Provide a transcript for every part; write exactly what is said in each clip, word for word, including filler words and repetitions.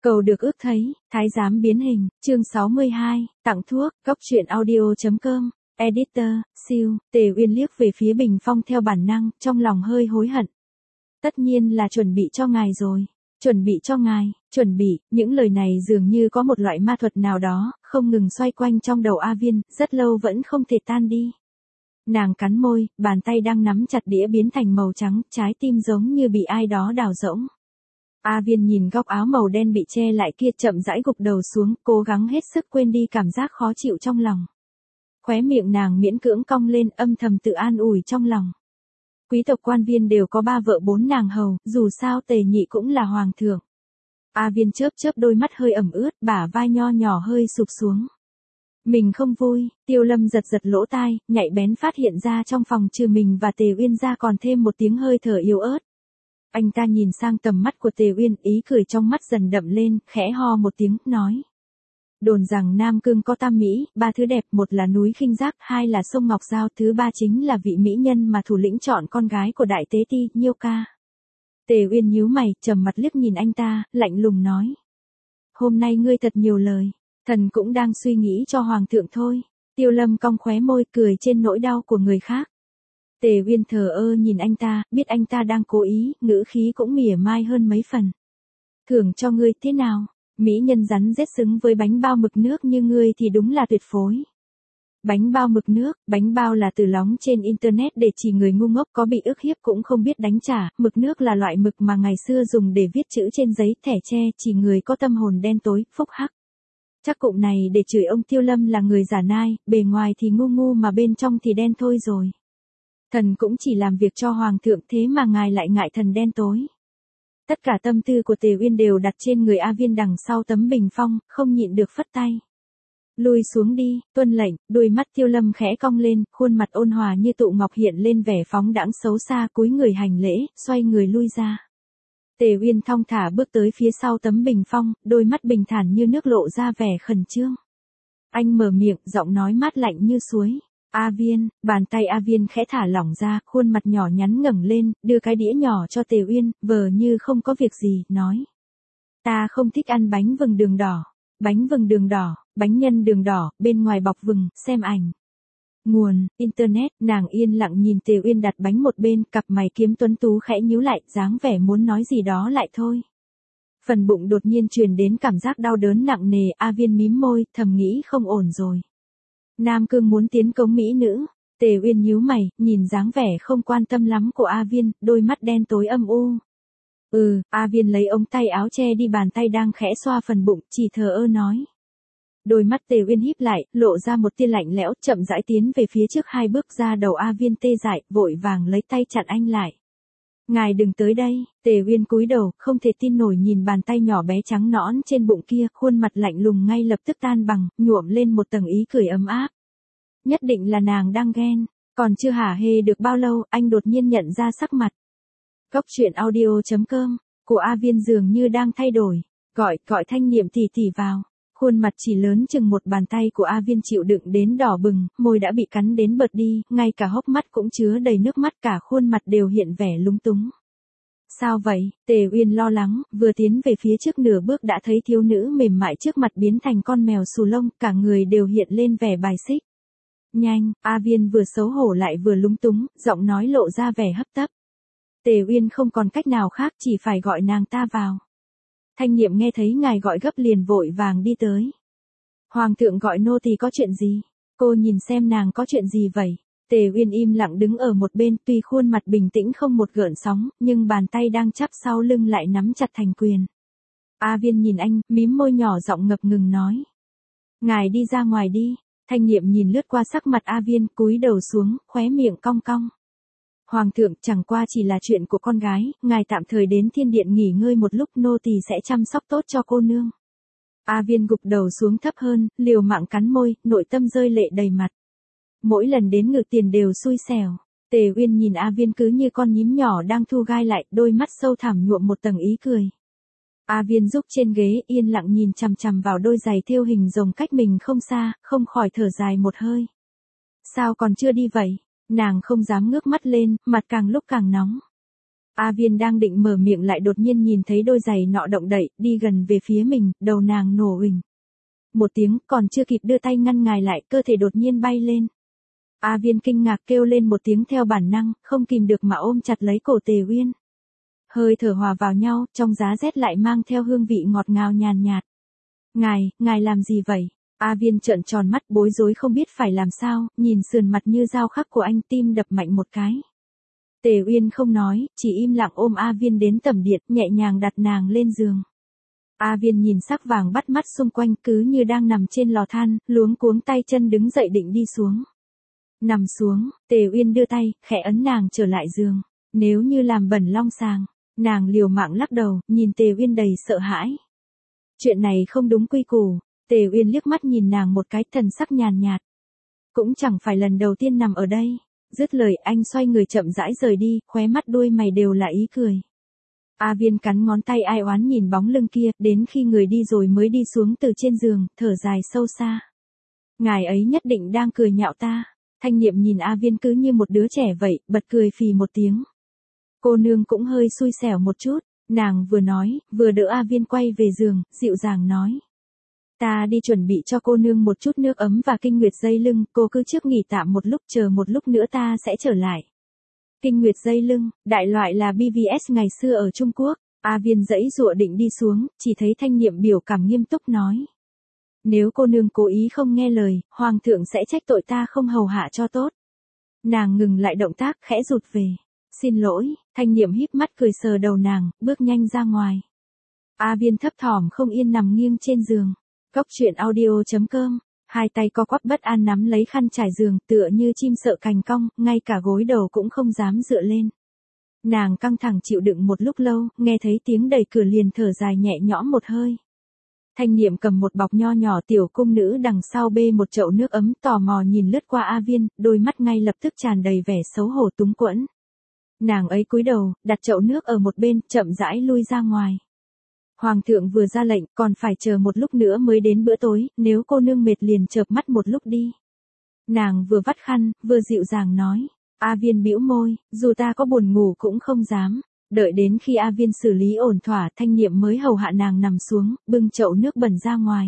Cầu được ước thấy, thái giám biến hình, chương sáu mươi hai, tặng thuốc, góc truyện audio.com, editor, siêu, Tề Uyên liếc về phía Bình Phong theo bản năng, trong lòng hơi hối hận. Tất nhiên là chuẩn bị cho ngài rồi. Chuẩn bị cho ngài, chuẩn bị, những lời này dường như có một loại ma thuật nào đó, không ngừng xoay quanh trong đầu A Viên, rất lâu vẫn không thể tan đi. Nàng cắn môi, bàn tay đang nắm chặt đĩa biến thành màu trắng, trái tim giống như bị ai đó đào rỗng. A Viên nhìn góc áo màu đen bị che lại kia, chậm rãi gục đầu xuống, cố gắng hết sức quên đi cảm giác khó chịu trong lòng. Khóe miệng nàng miễn cưỡng cong lên, âm thầm tự an ủi trong lòng. Quý tộc quan viên đều có ba vợ bốn nàng hầu, dù sao Tề Nhị cũng là hoàng thượng. A Viên chớp chớp đôi mắt hơi ẩm ướt, bả vai nho nhỏ hơi sụp xuống. Mình không vui, Tiêu Lâm giật giật lỗ tai, nhạy bén phát hiện ra trong phòng trừ mình và Tề Uyên ra còn thêm một tiếng hơi thở yếu ớt. Anh ta nhìn sang tầm mắt của Tề Uyên, ý cười trong mắt dần đậm lên, khẽ ho một tiếng, nói. Đồn rằng Nam Cương có tam mỹ, ba thứ đẹp, một là núi Khinh Giác, hai là sông Ngọc Giao, thứ ba chính là vị mỹ nhân mà thủ lĩnh chọn con gái của đại tế ti, Nhiêu Ca. Tề Uyên nhíu mày, trầm mặt liếc nhìn anh ta, lạnh lùng nói. Hôm nay ngươi thật nhiều lời, thần cũng đang suy nghĩ cho hoàng thượng thôi. Tiêu Lâm cong khóe môi, cười trên nỗi đau của người khác. Tề Uyên thờ ơ nhìn anh ta, biết anh ta đang cố ý, ngữ khí cũng mỉa mai hơn mấy phần. Thưởng cho ngươi thế nào? Mỹ nhân rắn rết xứng với bánh bao mực nước như ngươi thì đúng là tuyệt phối. Bánh bao mực nước, bánh bao là từ lóng trên internet để chỉ người ngu ngốc có bị ức hiếp cũng không biết đánh trả, mực nước là loại mực mà ngày xưa dùng để viết chữ trên giấy, thẻ tre, chỉ người có tâm hồn đen tối, phúc hắc. Chắc cụm này để chửi ông Tiêu Lâm là người giả nai, bề ngoài thì ngu ngu mà bên trong thì đen thôi rồi. Thần cũng chỉ làm việc cho hoàng thượng, thế mà ngài lại ngại thần đen tối. Tất cả tâm tư của Tề Uyên đều đặt trên người A Viên đằng sau tấm bình phong, không nhịn được phất tay. Lùi xuống đi, tuân lệnh, đôi mắt Tiêu Lâm khẽ cong lên, khuôn mặt ôn hòa như tụ ngọc hiện lên vẻ phóng đãng xấu xa, cúi người hành lễ, xoay người lui ra. Tề Uyên thong thả bước tới phía sau tấm bình phong, đôi mắt bình thản như nước lộ ra vẻ khẩn trương. Anh mở miệng, giọng nói mát lạnh như suối. A Viên, bàn tay A Viên khẽ thả lỏng ra, khuôn mặt nhỏ nhắn ngẩng lên, đưa cái đĩa nhỏ cho Tề Uyên, vờ như không có việc gì, nói. Ta không thích ăn bánh vừng đường đỏ. Bánh vừng đường đỏ, bánh nhân đường đỏ, bên ngoài bọc vừng, xem ảnh. Nguồn, Internet, nàng yên lặng nhìn Tề Uyên đặt bánh một bên, cặp mày kiếm tuấn tú khẽ nhíu lại, dáng vẻ muốn nói gì đó lại thôi. Phần bụng đột nhiên truyền đến cảm giác đau đớn nặng nề, A Viên mím môi, thầm nghĩ không ổn rồi. Nam Cương muốn tiến cống mỹ nữ. Tề Uyên nhíu mày, nhìn dáng vẻ không quan tâm lắm của A Viên, đôi mắt đen tối âm u. Ừ, A Viên lấy ống tay áo che đi bàn tay đang khẽ xoa phần bụng, chỉ thờ ơ nói. Đôi mắt Tề Uyên híp lại, lộ ra một tia lạnh lẽo, chậm rãi tiến về phía trước hai bước ra, đầu A Viên tê dại, vội vàng lấy tay chặn anh lại. Ngài đừng tới đây. Tề Uyên cúi đầu, không thể tin nổi nhìn bàn tay nhỏ bé trắng nõn trên bụng kia, khuôn mặt lạnh lùng ngay lập tức tan bằng, nhuộm lên một tầng ý cười ấm áp. Nhất định là nàng đang ghen, còn chưa hả hê được bao lâu, anh đột nhiên nhận ra sắc mặt. Góc truyện audio.com, của A Viên dường như đang thay đổi, gọi, gọi Thanh Niệm tỷ tỷ vào. Khuôn mặt chỉ lớn chừng một bàn tay của A Viên chịu đựng đến đỏ bừng, môi đã bị cắn đến bật đi, ngay cả hốc mắt cũng chứa đầy nước mắt, cả khuôn mặt đều hiện vẻ lúng túng. Sao vậy? Tề Uyên lo lắng, vừa tiến về phía trước nửa bước đã thấy thiếu nữ mềm mại trước mặt biến thành con mèo xù lông, cả người đều hiện lên vẻ bài xích. Nhanh, A Viên vừa xấu hổ lại vừa lúng túng, giọng nói lộ ra vẻ hấp tấp. Tề Uyên không còn cách nào khác, chỉ phải gọi nàng ta vào. Thanh Niệm nghe thấy ngài gọi gấp liền vội vàng đi tới. Hoàng thượng gọi nô tỳ có chuyện gì? Cô nhìn xem nàng có chuyện gì vậy? Tề Uyên im lặng đứng ở một bên, tuy khuôn mặt bình tĩnh không một gợn sóng, nhưng bàn tay đang chắp sau lưng lại nắm chặt thành quyền. A Viên nhìn anh, mím môi nhỏ, giọng ngập ngừng nói. Ngài đi ra ngoài đi. Thanh Niệm nhìn lướt qua sắc mặt A Viên, cúi đầu xuống, khóe miệng cong cong. Hoàng thượng, chẳng qua chỉ là chuyện của con gái, ngài tạm thời đến thiên điện nghỉ ngơi một lúc, nô tỳ sẽ chăm sóc tốt cho cô nương. A Viên gục đầu xuống thấp hơn, liều mạng cắn môi, nội tâm rơi lệ đầy mặt. Mỗi lần đến ngự tiền đều xui xẻo. Tề Uyên nhìn A Viên cứ như con nhím nhỏ đang thu gai lại, đôi mắt sâu thẳm nhuộm một tầng ý cười. A Viên rúc trên ghế, yên lặng nhìn chằm chằm vào đôi giày thêu hình rồng cách mình không xa, không khỏi thở dài một hơi. Sao còn chưa đi vậy? Nàng không dám ngước mắt lên, mặt càng lúc càng nóng. A Viên đang định mở miệng lại đột nhiên nhìn thấy đôi giày nọ động đậy, đi gần về phía mình, đầu nàng nổ huỳnh. Một tiếng, còn chưa kịp đưa tay ngăn ngài lại, cơ thể đột nhiên bay lên. A Viên kinh ngạc kêu lên một tiếng theo bản năng, không kìm được mà ôm chặt lấy cổ Tề Uyên. Hơi thở hòa vào nhau, trong giá rét lại mang theo hương vị ngọt ngào nhàn nhạt. Ngài, ngài làm gì vậy? A Viên trợn tròn mắt bối rối không biết phải làm sao, nhìn sườn mặt như dao khắc của anh tim đập mạnh một cái. Tề Uyên không nói, chỉ im lặng ôm A Viên đến tầm điện, nhẹ nhàng đặt nàng lên giường. A Viên nhìn sắc vàng bắt mắt xung quanh cứ như đang nằm trên lò than, luống cuống tay chân đứng dậy định đi xuống. Nằm xuống, Tề Uyên đưa tay, khẽ ấn nàng trở lại giường. Nếu như làm bẩn long sàng, nàng liều mạng lắc đầu, nhìn Tề Uyên đầy sợ hãi. Chuyện này không đúng quy củ. Tề Uyên liếc mắt nhìn nàng một cái, thần sắc nhàn nhạt. Cũng chẳng phải lần đầu tiên nằm ở đây. Dứt lời anh xoay người chậm rãi rời đi, khóe mắt đuôi mày đều là ý cười. A Viên cắn ngón tay ai oán nhìn bóng lưng kia, đến khi người đi rồi mới đi xuống từ trên giường, thở dài sâu xa. Ngài ấy nhất định đang cười nhạo ta. Thanh Niệm nhìn A Viên cứ như một đứa trẻ vậy, bật cười phì một tiếng. Cô nương cũng hơi xui xẻo một chút, nàng vừa nói, vừa đỡ A Viên quay về giường, dịu dàng nói. Ta đi chuẩn bị cho cô nương một chút nước ấm và kinh nguyệt dây lưng, cô cứ trước nghỉ tạm một lúc, chờ một lúc nữa ta sẽ trở lại. Kinh nguyệt dây lưng, đại loại là bê vê ét ngày xưa ở Trung Quốc. A Viên dãy dụa định đi xuống, chỉ thấy Thanh Niệm biểu cảm nghiêm túc nói. Nếu cô nương cố ý không nghe lời, hoàng thượng sẽ trách tội ta không hầu hạ cho tốt. Nàng ngừng lại động tác, khẽ rụt về. Xin lỗi, Thanh Niệm híp mắt cười sờ đầu nàng, bước nhanh ra ngoài. A Viên thấp thỏm không yên nằm nghiêng trên giường. Góc truyện audio chấm com, hai tay co quắp bất an nắm lấy khăn trải giường, tựa như chim sợ cành cong, ngay cả gối đầu cũng không dám dựa lên. Nàng căng thẳng chịu đựng một lúc lâu, nghe thấy tiếng đẩy cửa liền thở dài nhẹ nhõm một hơi. Thanh Niệm cầm một bọc nho nhỏ, tiểu cung nữ đằng sau bê một chậu nước ấm, tò mò nhìn lướt qua A Viên, đôi mắt ngay lập tức tràn đầy vẻ xấu hổ túng quẫn. Nàng ấy cúi đầu, đặt chậu nước ở một bên, chậm rãi lui ra ngoài. Hoàng thượng vừa ra lệnh, còn phải chờ một lúc nữa mới đến bữa tối, nếu cô nương mệt liền chợp mắt một lúc đi. Nàng vừa vắt khăn, vừa dịu dàng nói. A Viên bĩu môi, dù ta có buồn ngủ cũng không dám. Đợi đến khi A Viên xử lý ổn thỏa, Thanh Niệm mới hầu hạ nàng nằm xuống, bưng chậu nước bẩn ra ngoài.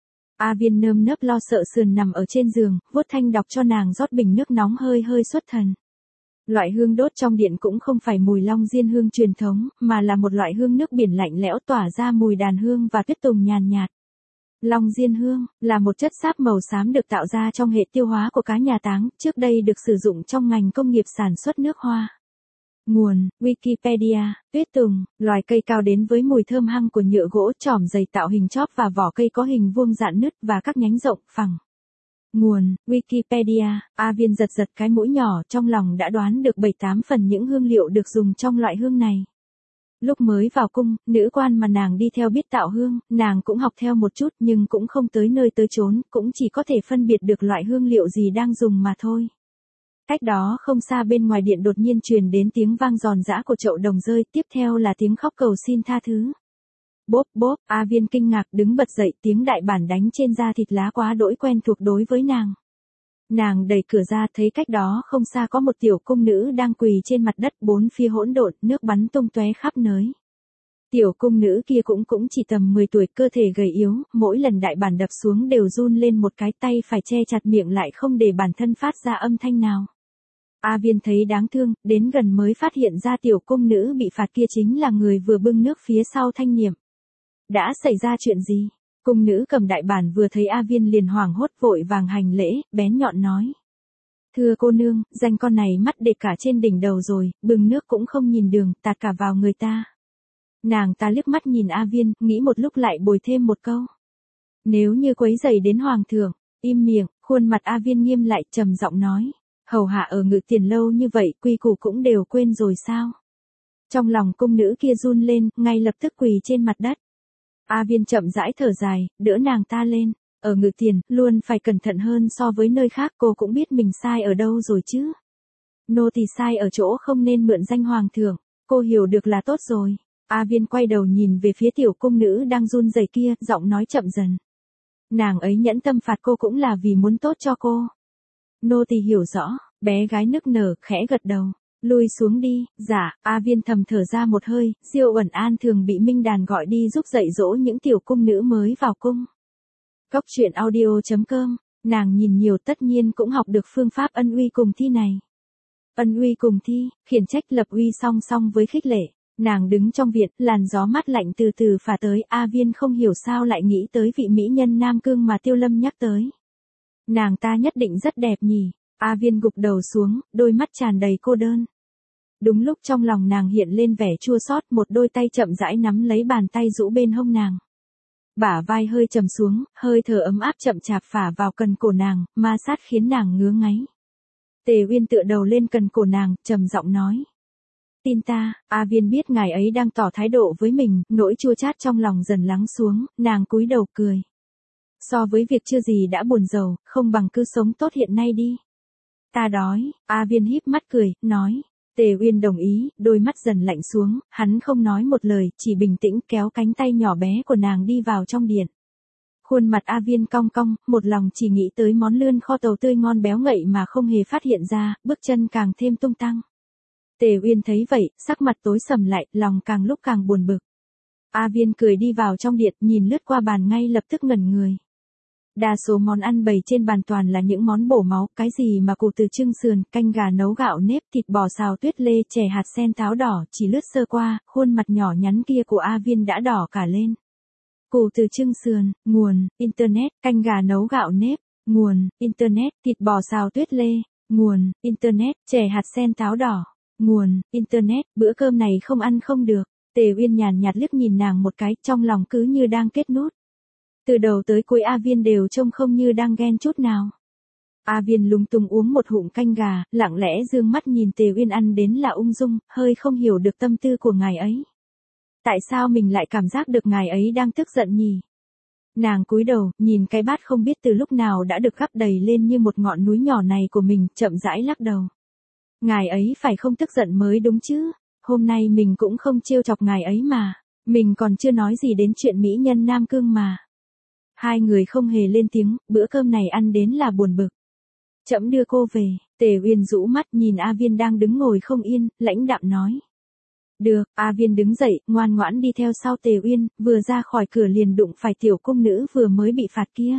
A Viên nơm nớp lo sợ sườn nằm ở trên giường, vuốt thanh đọc cho nàng rót bình nước nóng hơi hơi xuất thần. Loại hương đốt trong điện cũng không phải mùi long diên hương truyền thống, mà là một loại hương nước biển lạnh lẽo tỏa ra mùi đàn hương và tuyết tùng nhàn nhạt. Long diên hương là một chất xáp màu xám được tạo ra trong hệ tiêu hóa của cá nhà Táng, trước đây được sử dụng trong ngành công nghiệp sản xuất nước hoa. Nguồn, Wikipedia, tuyết tùng, loài cây cao đến với mùi thơm hăng của nhựa gỗ trỏm dày tạo hình chóp và vỏ cây có hình vuông rạn nứt và các nhánh rộng, phẳng. Nguồn, Wikipedia, A Viên giật giật cái mũi nhỏ, trong lòng đã đoán được bảy tám phần những hương liệu được dùng trong loại hương này. Lúc mới vào cung, nữ quan mà nàng đi theo biết tạo hương, nàng cũng học theo một chút nhưng cũng không tới nơi tới chốn, cũng chỉ có thể phân biệt được loại hương liệu gì đang dùng mà thôi. Cách đó không xa bên ngoài điện đột nhiên truyền đến tiếng vang giòn giã của chậu đồng rơi, tiếp theo là tiếng khóc cầu xin tha thứ. Bốp bốp, A Viên kinh ngạc đứng bật dậy, tiếng đại bản đánh trên da thịt lá quá đỗi quen thuộc đối với nàng. Nàng đẩy cửa ra thấy cách đó không xa có một tiểu cung nữ đang quỳ trên mặt đất, bốn phía hỗn độn, nước bắn tung tóe khắp nơi. Tiểu cung nữ kia cũng cũng chỉ tầm mười tuổi, cơ thể gầy yếu, mỗi lần đại bản đập xuống đều run lên một cái, tay phải che chặt miệng lại không để bản thân phát ra âm thanh nào. A Viên thấy đáng thương, đến gần mới phát hiện ra tiểu cung nữ bị phạt kia chính là người vừa bưng nước phía sau Thanh Niệm. Đã xảy ra chuyện gì? Cung nữ cầm đại bản vừa thấy A Viên liền hoảng hốt vội vàng hành lễ, bén nhọn nói. Thưa cô nương, danh con này mắt để cả trên đỉnh đầu rồi, bưng nước cũng không nhìn đường, tạt cả vào người ta. Nàng ta liếc mắt nhìn A Viên, nghĩ một lúc lại bồi thêm một câu. Nếu như quấy rầy đến hoàng thượng, im miệng, khuôn mặt A Viên nghiêm lại, trầm giọng nói. Hầu hạ ở Ngự Tiền lâu như vậy, quy củ cũng đều quên rồi sao? Trong lòng cung nữ kia run lên, ngay lập tức quỳ trên mặt đất. A Viên chậm rãi thở dài, đỡ nàng ta lên. Ở Ngự Tiền, luôn phải cẩn thận hơn so với nơi khác, cô cũng biết mình sai ở đâu rồi chứ. Nô tỳ sai ở chỗ không nên mượn danh hoàng thượng, cô hiểu được là tốt rồi. A Viên quay đầu nhìn về phía tiểu cung nữ đang run rẩy kia, giọng nói chậm dần. Nàng ấy nhẫn tâm phạt cô cũng là vì muốn tốt cho cô. Nô tỳ hiểu rõ, bé gái nức nở, khẽ gật đầu. Lui xuống đi, dạ, A Viên thầm thở ra một hơi, Diêu Uẩn An thường bị Minh Đàn gọi đi giúp dạy dỗ những tiểu cung nữ mới vào cung. Cốc truyện audio chấm com, nàng nhìn nhiều tất nhiên cũng học được phương pháp ân uy cùng thi này. Ân uy cùng thi, khiển trách lập uy song song với khích lệ. Nàng đứng trong viện, làn gió mát lạnh từ từ phả tới, A Viên không hiểu sao lại nghĩ tới vị mỹ nhân Nam Cương mà Tiêu Lâm nhắc tới. Nàng ta nhất định rất đẹp nhỉ, A Viên gục đầu xuống, đôi mắt tràn đầy cô đơn. Đúng lúc trong lòng nàng hiện lên vẻ chua xót, một đôi tay chậm rãi nắm lấy bàn tay rũ bên hông nàng. Bả vai hơi trầm xuống, hơi thở ấm áp chậm chạp phả vào cần cổ nàng, ma sát khiến nàng ngứa ngáy. Tề Uyên tựa đầu lên cần cổ nàng, trầm giọng nói. Tin ta, A Viên biết ngài ấy đang tỏ thái độ với mình, nỗi chua chát trong lòng dần lắng xuống, nàng cúi đầu cười. So với việc chưa gì đã buồn rầu, không bằng cứ sống tốt hiện nay đi. Ta đói, A Viên híp mắt cười, nói. Tề Uyên đồng ý, đôi mắt dần lạnh xuống, hắn không nói một lời, chỉ bình tĩnh kéo cánh tay nhỏ bé của nàng đi vào trong điện. Khuôn mặt A Viên cong cong, một lòng chỉ nghĩ tới món lươn kho tàu tươi ngon béo ngậy mà không hề phát hiện ra, bước chân càng thêm tung tăng. Tề Uyên thấy vậy, sắc mặt tối sầm lại, lòng càng lúc càng buồn bực. A Viên cười đi vào trong điện, nhìn lướt qua bàn ngay lập tức ngẩn người. Đa số món ăn bày trên bàn toàn là những món bổ máu, cái gì mà củ từ trưng sườn, canh gà nấu gạo nếp, thịt bò xào tuyết lê, chè hạt sen táo đỏ, chỉ lướt sơ qua, khuôn mặt nhỏ nhắn kia của A Viên đã đỏ cả lên. Củ từ trưng sườn, nguồn, internet, canh gà nấu gạo nếp, nguồn, internet, thịt bò xào tuyết lê, nguồn, internet, chè hạt sen táo đỏ, nguồn, internet, bữa cơm này không ăn không được. Tề Uyên nhàn nhạt liếc nhìn nàng một cái, trong lòng cứ như đang kết nút. Từ đầu tới cuối A Viên đều trông không như đang ghen chút nào. A Viên lúng túng uống một hụm canh gà, lặng lẽ dương mắt nhìn Tề Uyên ăn đến là ung dung, hơi không hiểu được tâm tư của ngài ấy. Tại sao mình lại cảm giác được ngài ấy đang tức giận nhỉ? Nàng cúi đầu, nhìn cái bát không biết từ lúc nào đã được gắp đầy lên như một ngọn núi nhỏ này của mình, chậm rãi lắc đầu. Ngài ấy phải không tức giận mới đúng chứ, hôm nay mình cũng không trêu chọc ngài ấy mà, mình còn chưa nói gì đến chuyện mỹ nhân Nam Cương mà. Hai người không hề lên tiếng, bữa cơm này ăn đến là buồn bực. Trẫm đưa cô về, Tề Uyên rũ mắt nhìn A Viên đang đứng ngồi không yên, lãnh đạm nói. Được, A Viên đứng dậy, ngoan ngoãn đi theo sau Tề Uyên, vừa ra khỏi cửa liền đụng phải tiểu cung nữ vừa mới bị phạt kia.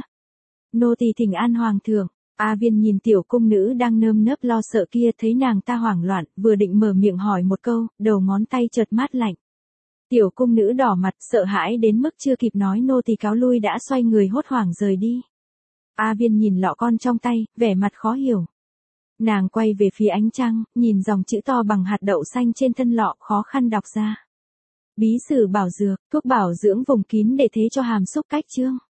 Nô tỳ thỉnh an hoàng thượng. A Viên nhìn tiểu cung nữ đang nơm nớp lo sợ kia, thấy nàng ta hoảng loạn, vừa định mở miệng hỏi một câu, đầu ngón tay chợt mát lạnh. Tiểu cung nữ đỏ mặt, sợ hãi đến mức chưa kịp nói nô tỳ cáo lui đã xoay người hốt hoảng rời đi. A Viên nhìn lọ con trong tay, vẻ mặt khó hiểu. Nàng quay về phía ánh trăng, nhìn dòng chữ to bằng hạt đậu xanh trên thân lọ, khó khăn đọc ra. Bí sử bảo dược, thuốc bảo dưỡng vùng kín để thế cho hàm xúc cách chương.